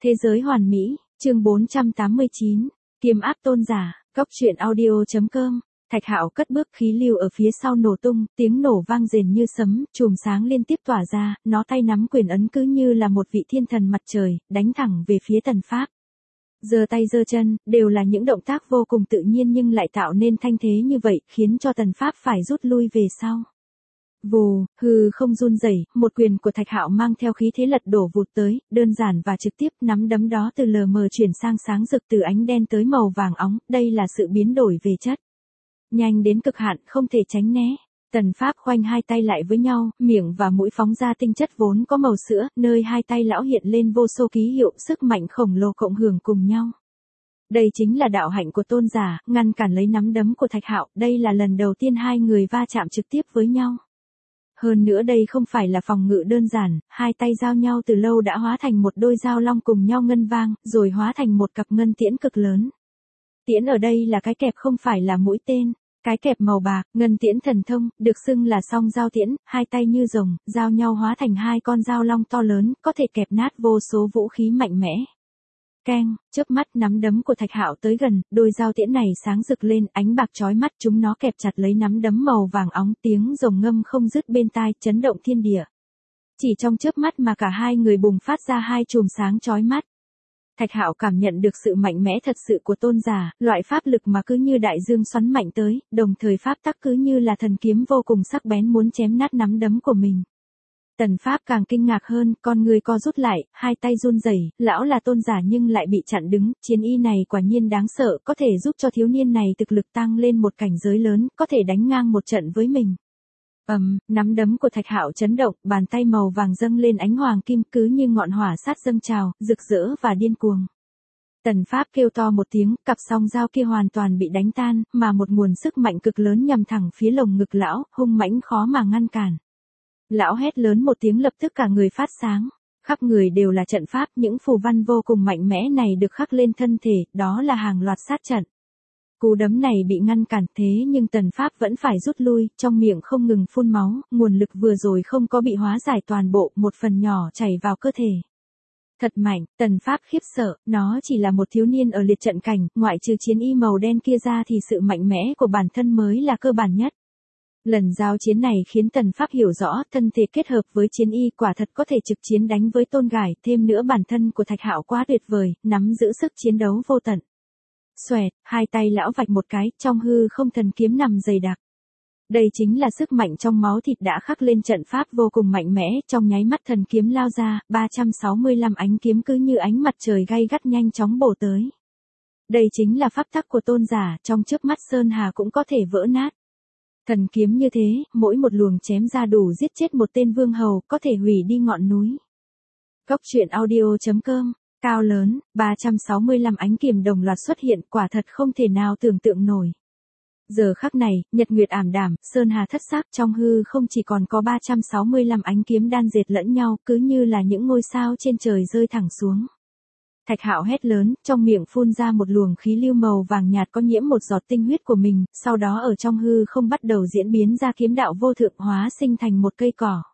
Thế giới hoàn mỹ, chương 489, kiêm áp tôn giả, góc truyện audio.com. Thạch Hạo cất bước, khí lưu ở phía sau nổ tung, tiếng nổ vang rền như sấm, chùm sáng liên tiếp tỏa ra, nó tay nắm quyền ấn cứ như là một vị thiên thần mặt trời, đánh thẳng về phía Tần Pháp. Giơ tay giơ chân, đều là những động tác vô cùng tự nhiên nhưng lại tạo nên thanh thế như vậy, khiến cho Tần Pháp phải rút lui về sau. Vù, hư không run rẩy, một quyền của Thạch Hạo mang theo khí thế lật đổ vụt tới, đơn giản và trực tiếp, nắm đấm đó từ lờ mờ chuyển sang sáng rực, từ ánh đen tới màu vàng óng, đây là sự biến đổi về chất. Nhanh đến cực hạn, không thể tránh né. Tần Pháp khoanh hai tay lại với nhau, miệng và mũi phóng ra tinh chất vốn có màu sữa, nơi hai tay lão hiện lên vô số ký hiệu sức mạnh khổng lồ cộng hưởng cùng nhau. Đây chính là đạo hạnh của tôn giả, ngăn cản lấy nắm đấm của Thạch Hạo, đây là lần đầu tiên hai người va chạm trực tiếp với nhau. Hơn nữa đây không phải là phòng ngự đơn giản, hai tay giao nhau từ lâu đã hóa thành một đôi dao long cùng nhau ngân vang, rồi hóa thành một cặp ngân tiễn cực lớn. Tiễn ở đây là cái kẹp, không phải là mũi tên. Cái kẹp màu bạc, ngân tiễn thần thông, được xưng là song giao tiễn, hai tay như rồng, giao nhau hóa thành hai con dao long to lớn, có thể kẹp nát vô số vũ khí mạnh mẽ. Keng, chớp mắt nắm đấm của Thạch Hạo tới gần, đôi dao tiễn này sáng rực lên, ánh bạc chói mắt, chúng nó kẹp chặt lấy nắm đấm màu vàng óng, tiếng rồng ngâm không dứt bên tai, chấn động thiên địa. Chỉ trong chớp mắt mà cả hai người bùng phát ra hai chùm sáng chói mắt. Thạch Hạo cảm nhận được sự mạnh mẽ thật sự của tôn giả, loại pháp lực mà cứ như đại dương xoắn mạnh tới, đồng thời pháp tắc cứ như là thần kiếm vô cùng sắc bén muốn chém nát nắm đấm của mình. Tần Pháp càng kinh ngạc hơn, con người co rút lại, hai tay run rẩy, lão là tôn giả nhưng lại bị chặn đứng, chiến y này quả nhiên đáng sợ, có thể giúp cho thiếu niên này thực lực tăng lên một cảnh giới lớn, có thể đánh ngang một trận với mình. Nắm đấm của Thạch Hạo chấn động, bàn tay màu vàng dâng lên ánh hoàng kim cứ như ngọn hỏa sát dâng trào, rực rỡ và điên cuồng. Tần Pháp kêu to một tiếng, cặp song dao kia hoàn toàn bị đánh tan, mà một nguồn sức mạnh cực lớn nhằm thẳng phía lồng ngực lão, hung mãnh khó mà ngăn cản. Lão hét lớn một tiếng, lập tức cả người phát sáng, khắp người đều là trận pháp, những phù văn vô cùng mạnh mẽ này được khắc lên thân thể, đó là hàng loạt sát trận. Cú đấm này bị ngăn cản thế nhưng Tần Pháp vẫn phải rút lui, trong miệng không ngừng phun máu, nguồn lực vừa rồi không có bị hóa giải toàn bộ, một phần nhỏ chảy vào cơ thể. Thật mạnh, Tần Pháp khiếp sợ, nó chỉ là một thiếu niên ở liệt trận cảnh, ngoại trừ chiến y màu đen kia ra thì sự mạnh mẽ của bản thân mới là cơ bản nhất. Lần giao chiến này khiến Tần Pháp hiểu rõ, thân thể kết hợp với chiến y quả thật có thể trực chiến đánh với tôn gải, thêm nữa bản thân của Thạch Hạo quá tuyệt vời, nắm giữ sức chiến đấu vô tận. Xoẹt, hai tay lão vạch một cái, trong hư không thần kiếm nằm dày đặc. Đây chính là sức mạnh trong máu thịt đã khắc lên trận pháp vô cùng mạnh mẽ, trong nháy mắt thần kiếm lao ra, 365 ánh kiếm cứ như ánh mặt trời gay gắt nhanh chóng bổ tới. Đây chính là pháp tắc của tôn giả, trong chớp mắt sơn hà cũng có thể vỡ nát. Thần kiếm như thế, mỗi một luồng chém ra đủ giết chết một tên vương hầu, có thể hủy đi ngọn núi. Góc truyện audio.com. Cao lớn, 365 ánh kiếm đồng loạt xuất hiện, quả thật không thể nào tưởng tượng nổi. Giờ khắc này, nhật nguyệt ảm đạm, sơn hà thất sắc, trong hư không chỉ còn có 365 ánh kiếm đan dệt lẫn nhau, cứ như là những ngôi sao trên trời rơi thẳng xuống. Thạch Hạo hét lớn, trong miệng phun ra một luồng khí lưu màu vàng nhạt có nhiễm một giọt tinh huyết của mình, sau đó ở trong hư không bắt đầu diễn biến ra kiếm đạo vô thượng, hóa sinh thành một cây cỏ.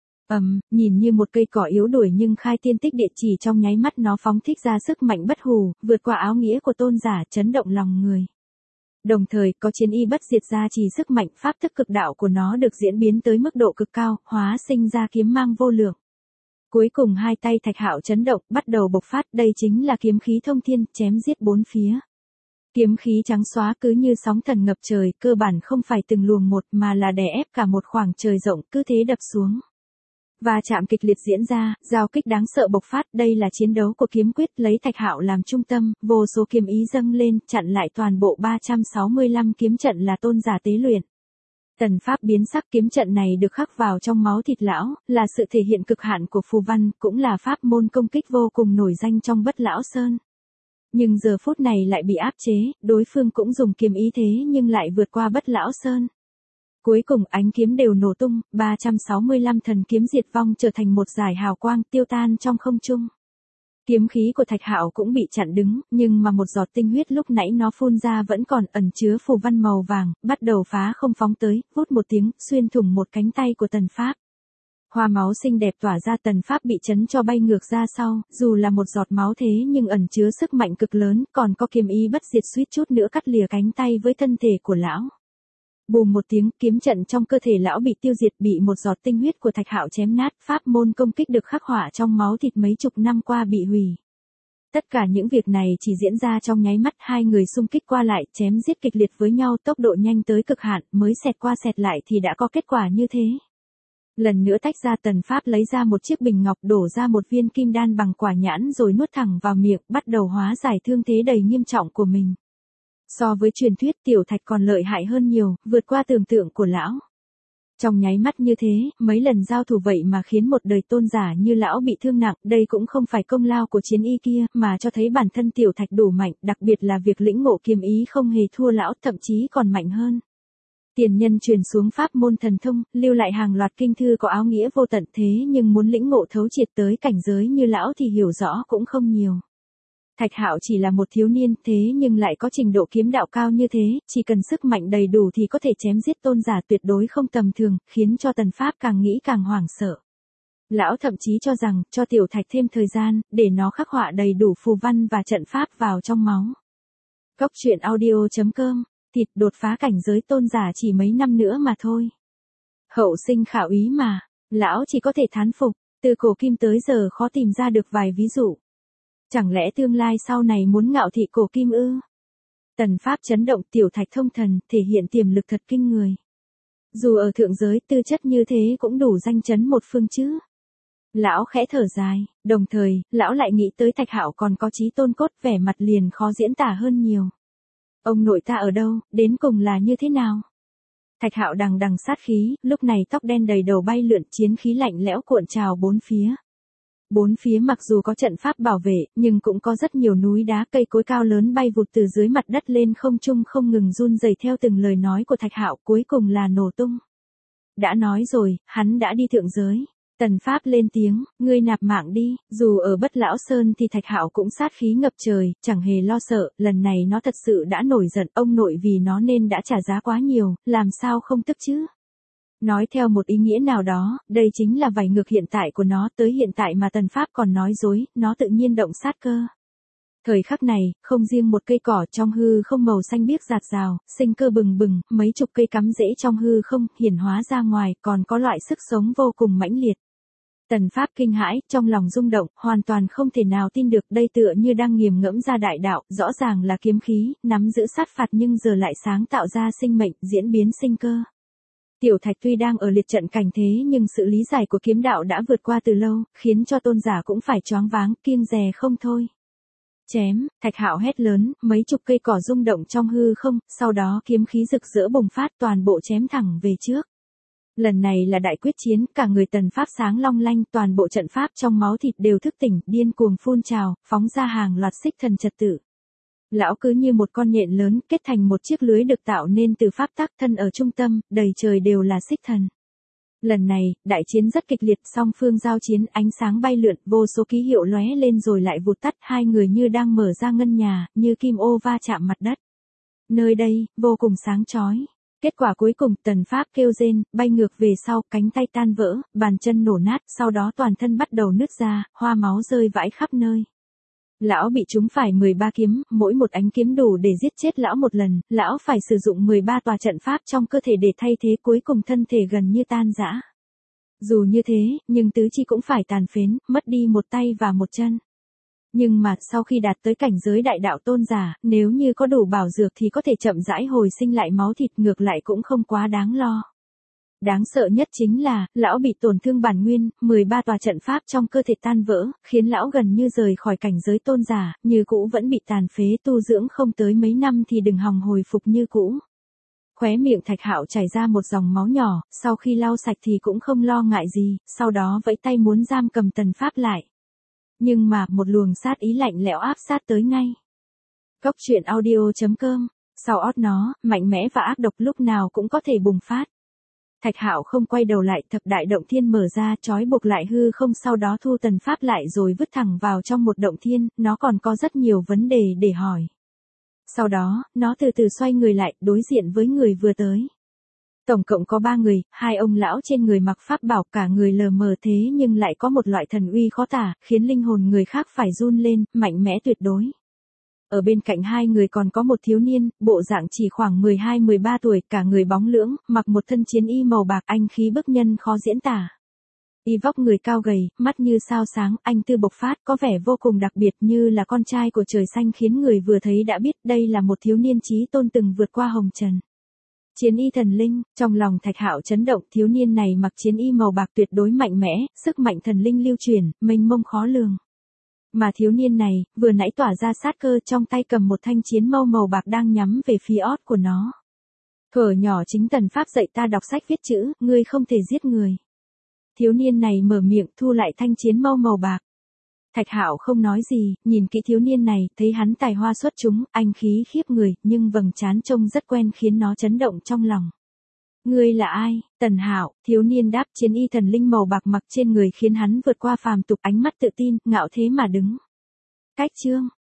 Nhìn như một cây cỏ yếu đuổi nhưng khai thiên tích địa, chỉ trong nháy mắt nó phóng thích ra sức mạnh bất hủ, vượt qua áo nghĩa của tôn giả, chấn động lòng người. Đồng thời, có chiến y bất diệt ra chỉ sức mạnh pháp thức cực đạo của nó được diễn biến tới mức độ cực cao, hóa sinh ra kiếm mang vô lượng. Cuối cùng hai tay Thạch Hạo chấn động, bắt đầu bộc phát, đây chính là kiếm khí thông thiên, chém giết bốn phía. Kiếm khí trắng xóa cứ như sóng thần ngập trời, cơ bản không phải từng luồng một mà là đè ép cả một khoảng trời rộng, cứ thế đập xuống. Và chạm kịch liệt diễn ra, giao kích đáng sợ bộc phát, đây là chiến đấu của kiếm quyết, lấy Thạch Hạo làm trung tâm, vô số kiếm ý dâng lên, chặn lại toàn bộ 365 kiếm trận là tôn giả tế luyện. Tần Pháp biến sắc, kiếm trận này được khắc vào trong máu thịt lão, là sự thể hiện cực hạn của phù văn, cũng là pháp môn công kích vô cùng nổi danh trong Bất Lão Sơn. Nhưng giờ phút này lại bị áp chế, đối phương cũng dùng kiếm ý thế nhưng lại vượt qua Bất Lão Sơn. Cuối cùng ánh kiếm đều nổ tung, 365 thần kiếm diệt vong trở thành một dải hào quang tiêu tan trong không trung. Kiếm khí của Thạch Hạo cũng bị chặn đứng, nhưng mà một giọt tinh huyết lúc nãy nó phun ra vẫn còn ẩn chứa phù văn màu vàng, bắt đầu phá không phóng tới, vút một tiếng, xuyên thủng một cánh tay của Tần Pháp. Hoa máu xinh đẹp tỏa ra, Tần Pháp bị chấn cho bay ngược ra sau, dù là một giọt máu thế nhưng ẩn chứa sức mạnh cực lớn, còn có kiếm ý bất diệt suýt chút nữa cắt lìa cánh tay với thân thể của lão. Bùm một tiếng, kiếm trận trong cơ thể lão bị tiêu diệt, bị một giọt tinh huyết của Thạch Hạo chém nát, pháp môn công kích được khắc họa trong máu thịt mấy chục năm qua bị hủy. Tất cả những việc này chỉ diễn ra trong nháy mắt, hai người xung kích qua lại, chém giết kịch liệt với nhau, tốc độ nhanh tới cực hạn, mới xẹt qua xẹt lại thì đã có kết quả như thế. Lần nữa tách ra, Tần Pháp lấy ra một chiếc bình ngọc, đổ ra một viên kim đan bằng quả nhãn rồi nuốt thẳng vào miệng, bắt đầu hóa giải thương thế đầy nghiêm trọng của mình. So với truyền thuyết, Tiểu Thạch còn lợi hại hơn nhiều, vượt qua tưởng tượng của lão. Trong nháy mắt như thế, mấy lần giao thủ vậy mà khiến một đời tôn giả như lão bị thương nặng, đây cũng không phải công lao của chiến y kia, mà cho thấy bản thân Tiểu Thạch đủ mạnh, đặc biệt là việc lĩnh ngộ kiếm ý không hề thua lão, thậm chí còn mạnh hơn. Tiền nhân truyền xuống pháp môn thần thông, lưu lại hàng loạt kinh thư có áo nghĩa vô tận, thế nhưng muốn lĩnh ngộ thấu triệt tới cảnh giới như lão thì hiểu rõ cũng không nhiều. Thạch Hạo chỉ là một thiếu niên, thế nhưng lại có trình độ kiếm đạo cao như thế, chỉ cần sức mạnh đầy đủ thì có thể chém giết tôn giả, tuyệt đối không tầm thường, khiến cho Tần Pháp càng nghĩ càng hoảng sợ. Lão thậm chí cho rằng, cho Tiểu Thạch thêm thời gian, để nó khắc họa đầy đủ phù văn và trận pháp vào trong máu. Cốc truyện audio.com, thịt đột phá cảnh giới tôn giả chỉ mấy năm nữa mà thôi. Hậu sinh khảo ý mà, lão chỉ có thể thán phục, từ cổ kim tới giờ khó tìm ra được vài ví dụ. Chẳng lẽ tương lai sau này muốn ngạo thị cổ kim ư? Tần Pháp chấn động, Tiểu Thạch thông thần, thể hiện tiềm lực thật kinh người. Dù ở thượng giới, tư chất như thế cũng đủ danh chấn một phương chứ. Lão khẽ thở dài, đồng thời, lão lại nghĩ tới Thạch Hạo còn có chí tôn cốt, vẻ mặt liền khó diễn tả hơn nhiều. Ông nội ta ở đâu, đến cùng là như thế nào? Thạch Hạo đằng đằng sát khí, lúc này tóc đen đầy đầu bay lượn, chiến khí lạnh lẽo cuộn trào bốn phía. Bốn phía mặc dù có trận pháp bảo vệ, nhưng cũng có rất nhiều núi đá, cây cối cao lớn bay vụt từ dưới mặt đất lên không trung, không ngừng run rẩy theo từng lời nói của Thạch Hạo, cuối cùng là nổ tung. Đã nói rồi, hắn đã đi thượng giới. Tần Pháp lên tiếng, ngươi nạp mạng đi, dù ở Bất Lão Sơn thì Thạch Hạo cũng sát khí ngập trời, chẳng hề lo sợ, lần này nó thật sự đã nổi giận, ông nội vì nó nên đã trả giá quá nhiều, làm sao không tức chứ? Nói theo một ý nghĩa nào đó, đây chính là vảy ngược hiện tại của nó, tới hiện tại mà Tần Pháp còn nói dối, nó tự nhiên động sát cơ. Thời khắc này, không riêng một cây cỏ trong hư không màu xanh biếc rạt rào, sinh cơ bừng bừng, mấy chục cây cắm rễ trong hư không, hiển hóa ra ngoài, còn có loại sức sống vô cùng mãnh liệt. Tần Pháp kinh hãi, trong lòng rung động, hoàn toàn không thể nào tin được, đây tựa như đang nghiền ngẫm ra đại đạo, rõ ràng là kiếm khí, nắm giữ sát phạt nhưng giờ lại sáng tạo ra sinh mệnh, diễn biến sinh cơ. Tiểu Thạch tuy đang ở liệt trận cảnh thế nhưng sự lý giải của kiếm đạo đã vượt qua từ lâu, khiến cho tôn giả cũng phải choáng váng, kiêng dè không thôi. Chém, Thạch Hạo hét lớn, mấy chục cây cỏ rung động trong hư không, sau đó kiếm khí rực rỡ bùng phát, toàn bộ chém thẳng về trước. Lần này là đại quyết chiến, cả người Tần Pháp sáng long lanh, toàn bộ trận pháp trong máu thịt đều thức tỉnh, điên cuồng phun trào, phóng ra hàng loạt xích thần trật tự. Lão cứ như một con nhện lớn, kết thành một chiếc lưới được tạo nên từ pháp tắc, thân ở trung tâm, đầy trời đều là xích thần. Lần này, đại chiến rất kịch liệt, song phương giao chiến, ánh sáng bay lượn, vô số ký hiệu lóe lên rồi lại vụt tắt, hai người như đang mở ra ngân nhà, như kim ô va chạm mặt đất. Nơi đây, vô cùng sáng chói. Kết quả cuối cùng, Tần Pháp kêu rên, bay ngược về sau, cánh tay tan vỡ, bàn chân nổ nát, sau đó toàn thân bắt đầu nứt ra, hoa máu rơi vãi khắp nơi. Lão bị trúng phải 13 kiếm, mỗi một ánh kiếm đủ để giết chết lão một lần, lão phải sử dụng 13 tòa trận pháp trong cơ thể để thay thế, cuối cùng thân thể gần như tan rã. Dù như thế, nhưng tứ chi cũng phải tàn phế, mất đi một tay và một chân. Nhưng mà, sau khi đạt tới cảnh giới đại đạo tôn giả, nếu như có đủ bảo dược thì có thể chậm rãi hồi sinh lại máu thịt, ngược lại cũng không quá đáng lo. Đáng sợ nhất chính là, lão bị tổn thương bản nguyên, 13 tòa trận pháp trong cơ thể tan vỡ, khiến lão gần như rời khỏi cảnh giới tôn giả, như cũ vẫn bị tàn phế, tu dưỡng không tới mấy năm thì đừng hòng hồi phục như cũ. Khóe miệng Thạch Hạo chảy ra một dòng máu nhỏ, sau khi lau sạch thì cũng không lo ngại gì, sau đó vẫy tay muốn giam cầm Tần Pháp lại. Nhưng mà, một luồng sát ý lạnh lẽo áp sát tới ngay. Cốc truyện audio.com, sau ót nó, mạnh mẽ và ác độc lúc nào cũng có thể bùng phát. Thạch Hạo không quay đầu lại, thập đại động thiên mở ra, trói buộc lại hư không, sau đó thu Tần Pháp lại rồi vứt thẳng vào trong một động thiên, nó còn có rất nhiều vấn đề để hỏi. Sau đó, nó từ từ xoay người lại, đối diện với người vừa tới. Tổng cộng có 3 người, 2 ông lão trên người mặc pháp bảo, cả người lờ mờ thế nhưng lại có một loại thần uy khó tả, khiến linh hồn người khác phải run lên, mạnh mẽ tuyệt đối. Ở bên cạnh 2 người còn có một thiếu niên, bộ dạng chỉ khoảng 12-13 tuổi, cả người bóng lưỡng, mặc một thân chiến y màu bạc, anh khí bức nhân khó diễn tả. Y vóc người cao gầy, mắt như sao sáng, anh tư bộc phát, có vẻ vô cùng đặc biệt như là con trai của trời xanh, khiến người vừa thấy đã biết đây là một thiếu niên chí tôn từng vượt qua hồng trần. Chiến y thần linh, trong lòng Thạch Hạo chấn động, thiếu niên này mặc chiến y màu bạc tuyệt đối mạnh mẽ, sức mạnh thần linh lưu truyền, mênh mông khó lường. Mà thiếu niên này, vừa nãy tỏa ra sát cơ, trong tay cầm một thanh chiến mâu màu bạc đang nhắm về phía ót của nó. Thuở nhỏ chính Tần Pháp dạy ta đọc sách viết chữ, ngươi không thể giết người. Thiếu niên này mở miệng thu lại thanh chiến mâu màu bạc. Thạch Hạo không nói gì, nhìn kỹ thiếu niên này, thấy hắn tài hoa xuất chúng, anh khí khiếp người, nhưng vầng trán trông rất quen khiến nó chấn động trong lòng. Ngươi là ai? Tần Hạo, thiếu niên đáp, chiến y thần linh màu bạc mặc trên người khiến hắn vượt qua phàm tục, ánh mắt tự tin, ngạo thế mà đứng. Cách chương